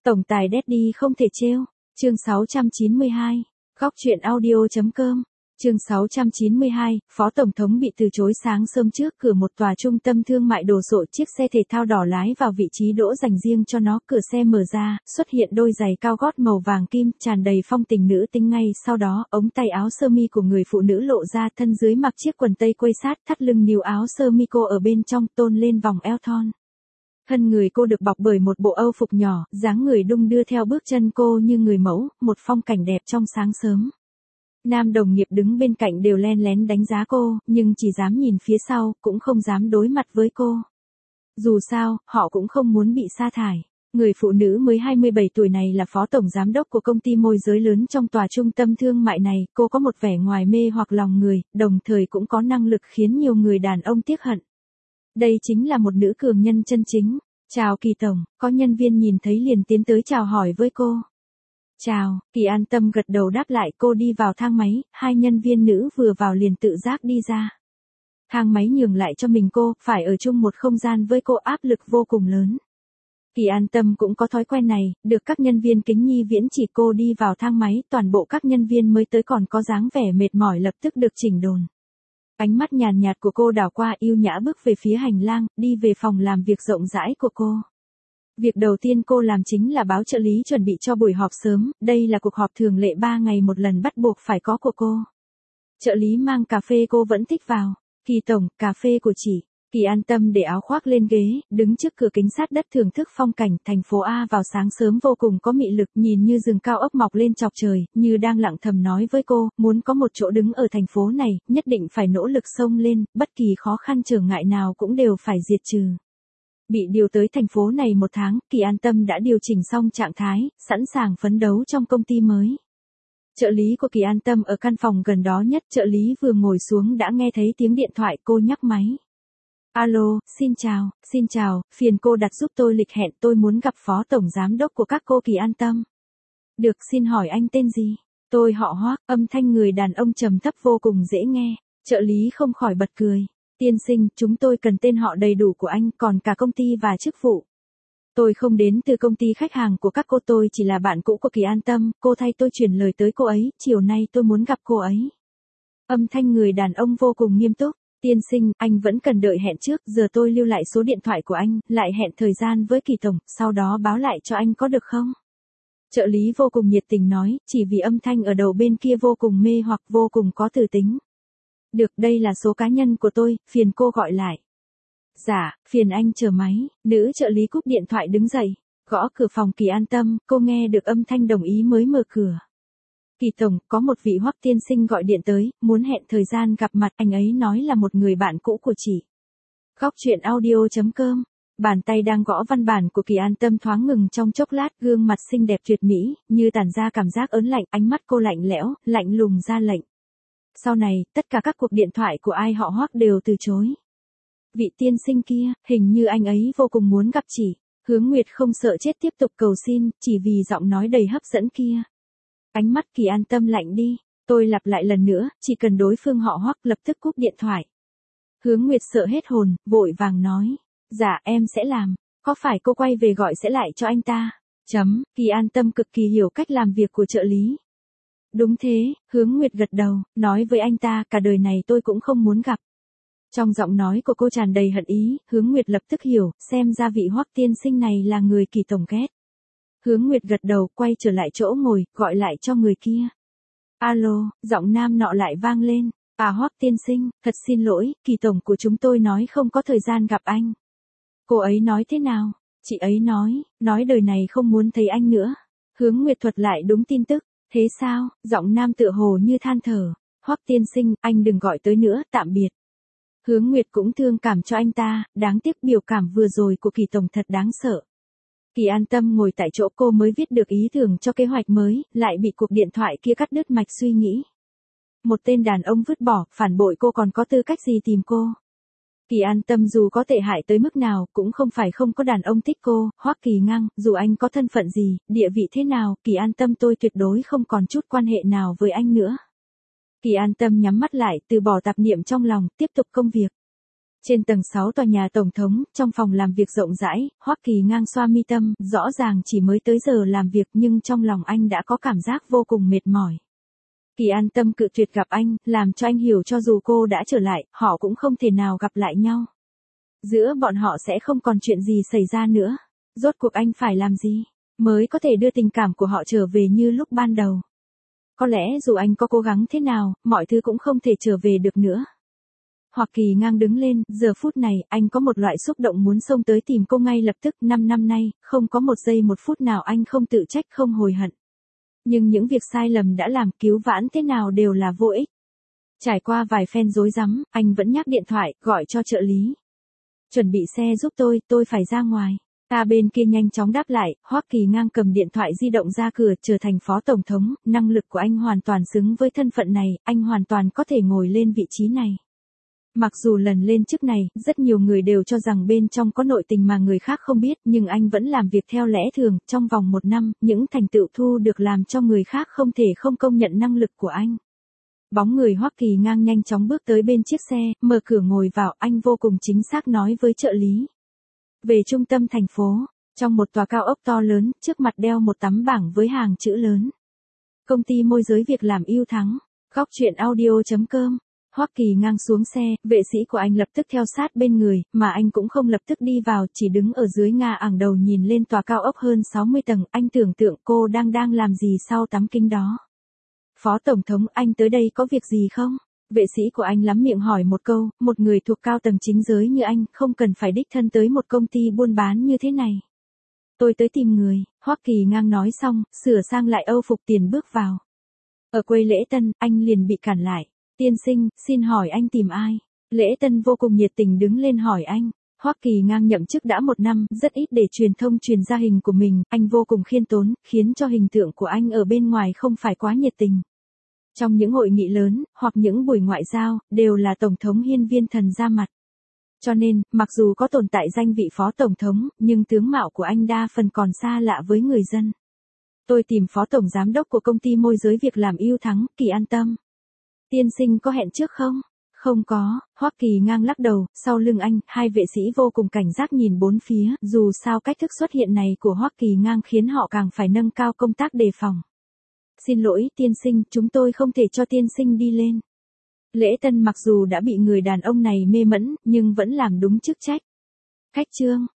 Tổng tài Daddy không thể trêu. Chương 692. Góc truyện audio.com. Chương 692, Phó Tổng thống bị từ chối sáng sớm trước cửa một tòa trung tâm thương mại đồ sộ, chiếc xe thể thao đỏ lái vào vị trí đỗ dành riêng cho nó, cửa xe mở ra, xuất hiện đôi giày cao gót màu vàng kim, tràn đầy phong tình nữ tính. Ngay sau đó, ống tay áo sơ mi của người phụ nữ lộ ra, thân dưới mặc chiếc quần tây quây sát, thắt lưng níu áo sơ mi cô ở bên trong, tôn lên vòng eo thon. Thân người cô được bọc bởi một bộ âu phục nhỏ, dáng người đung đưa theo bước chân cô như người mẫu, một phong cảnh đẹp trong sáng sớm. Nam đồng nghiệp đứng bên cạnh đều len lén đánh giá cô, nhưng chỉ dám nhìn phía sau, cũng không dám đối mặt với cô. Dù sao, họ cũng không muốn bị sa thải. Người phụ nữ mới 27 tuổi này là phó tổng giám đốc của công ty môi giới lớn trong tòa trung tâm thương mại này. Cô có một vẻ ngoài mê hoặc lòng người, đồng thời cũng có năng lực khiến nhiều người đàn ông tiếc hận. Đây chính là một nữ cường nhân chân chính. Chào Kỳ tổng, có nhân viên nhìn thấy liền tiến tới chào hỏi với cô. Chào, Kỳ an tâm gật đầu đáp lại. Cô đi vào thang máy, hai nhân viên nữ vừa vào liền tự giác đi ra. Thang máy nhường lại cho mình cô, phải ở chung một không gian với cô, áp lực vô cùng lớn. Kỳ an tâm cũng có thói quen này, được các nhân viên kính nhi viễn chỉ. Cô đi vào thang máy, toàn bộ các nhân viên mới tới còn có dáng vẻ mệt mỏi lập tức được chỉnh đốn. Ánh mắt nhàn nhạt của cô đảo qua, yêu nhã bước về phía hành lang, đi về phòng làm việc rộng rãi của cô. Việc đầu tiên cô làm chính là báo trợ lý chuẩn bị cho buổi họp sớm, đây là cuộc họp thường lệ 3 ngày một lần bắt buộc phải có của cô. Trợ lý mang cà phê cô vẫn thích vào. Kỳ tổng, cà phê của chị. Kỳ an tâm để áo khoác lên ghế, đứng trước cửa kính sát đất thưởng thức phong cảnh thành phố A vào sáng sớm vô cùng có mị lực, nhìn như rừng cao ốc mọc lên chọc trời, như đang lặng thầm nói với cô, muốn có một chỗ đứng ở thành phố này, nhất định phải nỗ lực xông lên, bất kỳ khó khăn trở ngại nào cũng đều phải diệt trừ. Bị điều tới thành phố này 1 tháng, Kỳ an tâm đã điều chỉnh xong trạng thái, sẵn sàng phấn đấu trong công ty mới. Trợ lý của Kỳ an tâm ở căn phòng gần đó nhất, trợ lý vừa ngồi xuống đã nghe thấy tiếng điện thoại, cô nhấc máy. Alo, xin chào, phiền cô đặt giúp tôi lịch hẹn, tôi muốn gặp phó tổng giám đốc của các cô. Kỳ an tâm. Được, xin hỏi anh tên gì? Tôi họ Hoác, âm thanh người đàn ông trầm thấp vô cùng dễ nghe. Trợ lý không khỏi bật cười. Tiên sinh, chúng tôi cần tên họ đầy đủ của anh, còn cả công ty và chức vụ. Tôi không đến từ công ty khách hàng của các cô, tôi chỉ là bạn cũ của Kỳ an tâm, cô thay tôi truyền lời tới cô ấy, chiều nay tôi muốn gặp cô ấy. Âm thanh người đàn ông vô cùng nghiêm túc. Tiên sinh, anh vẫn cần đợi hẹn trước, giờ tôi lưu lại số điện thoại của anh, lại hẹn thời gian với Kỳ tổng, sau đó báo lại cho anh có được không? Trợ lý vô cùng nhiệt tình nói, chỉ vì âm thanh ở đầu bên kia vô cùng mê hoặc, vô cùng có từ tính. Được, đây là số cá nhân của tôi, phiền cô gọi lại. Dạ, phiền anh chờ máy. Nữ trợ lý cúp điện thoại đứng dậy, gõ cửa phòng Kỳ an tâm, cô nghe được âm thanh đồng ý mới mở cửa. Kỳ tổng, có một vị Hoắc tiên sinh gọi điện tới, muốn hẹn thời gian gặp mặt, anh ấy nói là một người bạn cũ của chị. Góc truyện audio.com. Bàn tay đang gõ văn bản của Kỳ an tâm thoáng ngừng trong chốc lát, gương mặt xinh đẹp tuyệt mỹ, như tản ra cảm giác ớn lạnh, ánh mắt cô lạnh lẽo, lạnh lùng ra lệnh. Sau này, tất cả các cuộc điện thoại của ai họ Hoắc đều từ chối. Vị tiên sinh kia, hình như anh ấy vô cùng muốn gặp chị. Hướng Nguyệt không sợ chết tiếp tục cầu xin, chỉ vì giọng nói đầy hấp dẫn kia. Ánh mắt Kỳ an tâm lạnh đi. Tôi lặp lại lần nữa, chỉ cần đối phương họ Hoắc, lập tức cúp điện thoại. Hướng Nguyệt sợ hết hồn, vội vàng nói. Dạ, em sẽ làm. Có phải cô quay về gọi sẽ lại cho anh ta? Kỳ an tâm cực kỳ hiểu cách làm việc của trợ lý. Đúng thế, Hướng Nguyệt gật đầu, nói với anh ta, cả đời này tôi cũng không muốn gặp. Trong giọng nói của cô tràn đầy hận ý, Hướng Nguyệt lập tức hiểu, xem ra vị Hoắc tiên sinh này là người Kỳ tổng ghét. Hướng Nguyệt gật đầu, quay trở lại chỗ ngồi, gọi lại cho người kia. Alo, giọng nam nọ lại vang lên. À Hoắc tiên sinh, thật xin lỗi, Kỳ tổng của chúng tôi nói không có thời gian gặp anh. Cô ấy nói thế nào? Chị ấy nói đời này không muốn thấy anh nữa. Hướng Nguyệt thuật lại đúng tin tức. Thế sao? Giọng nam tựa hồ như than thở. Hoắc tiên sinh, anh đừng gọi tới nữa, tạm biệt. Hướng Nguyệt cũng thương cảm cho anh ta, đáng tiếc biểu cảm vừa rồi của Kỳ tổng thật đáng sợ. Kỳ an tâm ngồi tại chỗ, cô mới viết được ý tưởng cho kế hoạch mới, lại bị cuộc điện thoại kia cắt đứt mạch suy nghĩ. Một tên đàn ông vứt bỏ, phản bội cô còn có tư cách gì tìm cô? Kỳ an tâm dù có tệ hại tới mức nào, cũng không phải không có đàn ông thích cô. Hoắc Kỳ Ngăng, dù anh có thân phận gì, địa vị thế nào, Kỳ an tâm tôi tuyệt đối không còn chút quan hệ nào với anh nữa. Kỳ an tâm nhắm mắt lại, từ bỏ tạp niệm trong lòng, tiếp tục công việc. Trên tầng 6 tòa nhà Tổng thống, trong phòng làm việc rộng rãi, Hoắc Kỳ ngang xoa mi tâm, rõ ràng chỉ mới tới giờ làm việc nhưng trong lòng anh đã có cảm giác vô cùng mệt mỏi. Kỳ An Tâm cự tuyệt gặp anh, làm cho anh hiểu cho dù cô đã trở lại, họ cũng không thể nào gặp lại nhau. Giữa bọn họ sẽ không còn chuyện gì xảy ra nữa. Rốt cuộc anh phải làm gì, mới có thể đưa tình cảm của họ trở về như lúc ban đầu. Có lẽ dù anh có cố gắng thế nào, mọi thứ cũng không thể trở về được nữa. Hoắc Kỳ ngang đứng lên, giờ phút này, anh có một loại xúc động muốn xông tới tìm cô ngay lập tức. 5 năm nay, không có một giây một phút nào anh không tự trách không hối hận. Nhưng những việc sai lầm đã làm cứu vãn thế nào đều là vô ích. Trải qua vài phen rối rắm, anh vẫn nhắc điện thoại, gọi cho trợ lý. Chuẩn bị xe giúp tôi phải ra ngoài. Bên kia nhanh chóng đáp lại, Hoắc Kỳ ngang cầm điện thoại di động ra cửa, trở thành phó tổng thống, năng lực của anh hoàn toàn xứng với thân phận này, anh hoàn toàn có thể ngồi lên vị trí này. Mặc dù lần lên chức này, rất nhiều người đều cho rằng bên trong có nội tình mà người khác không biết, nhưng anh vẫn làm việc theo lẽ thường, trong vòng 1 năm, những thành tựu thu được làm cho người khác không thể không công nhận năng lực của anh. Bóng người Hoắc Kỳ ngang nhanh chóng bước tới bên chiếc xe, mở cửa ngồi vào, anh vô cùng chính xác nói với trợ lý. Về trung tâm thành phố, trong một tòa cao ốc to lớn, trước mặt đeo một tấm bảng với hàng chữ lớn. Công ty môi giới việc làm ưu thắng. Góc truyện audio.com. Hoắc Kỳ ngang xuống xe, vệ sĩ của anh lập tức theo sát bên người, mà anh cũng không lập tức đi vào, chỉ đứng ở dưới nga ảng đầu nhìn lên tòa cao ốc hơn 60 tầng, anh tưởng tượng cô đang làm gì sau tấm kính đó. Phó Tổng thống, anh tới đây có việc gì không? Vệ sĩ của anh lắm miệng hỏi một câu, một người thuộc cao tầng chính giới như anh, không cần phải đích thân tới một công ty buôn bán như thế này. Tôi tới tìm người, Hoắc Kỳ ngang nói xong, sửa sang lại âu phục tiền bước vào. Ở quầy lễ tân, anh liền bị cản lại. Tiên sinh, xin hỏi anh tìm ai? Lễ tân vô cùng nhiệt tình đứng lên hỏi anh. Hoắc Kỳ ngang nhậm chức đã 1 năm, rất ít để truyền thông truyền ra hình của mình, anh vô cùng khiêm tốn, khiến cho hình tượng của anh ở bên ngoài không phải quá nhiệt tình. Trong những hội nghị lớn, hoặc những buổi ngoại giao, đều là Tổng thống hiên viên thần ra mặt. Cho nên, mặc dù có tồn tại danh vị phó Tổng thống, nhưng tướng mạo của anh đa phần còn xa lạ với người dân. Tôi tìm phó tổng giám đốc của công ty môi giới việc làm ưu thắng, Kỳ An Tâm. Tiên sinh có hẹn trước không? Không có, Hoắc Kỳ ngang lắc đầu, sau lưng anh, 2 vệ sĩ vô cùng cảnh giác nhìn bốn phía, dù sao cách thức xuất hiện này của Hoắc Kỳ ngang khiến họ càng phải nâng cao công tác đề phòng. Xin lỗi, tiên sinh, chúng tôi không thể cho tiên sinh đi lên. Lễ tân mặc dù đã bị người đàn ông này mê mẫn, nhưng vẫn làm đúng chức trách. Khách trương,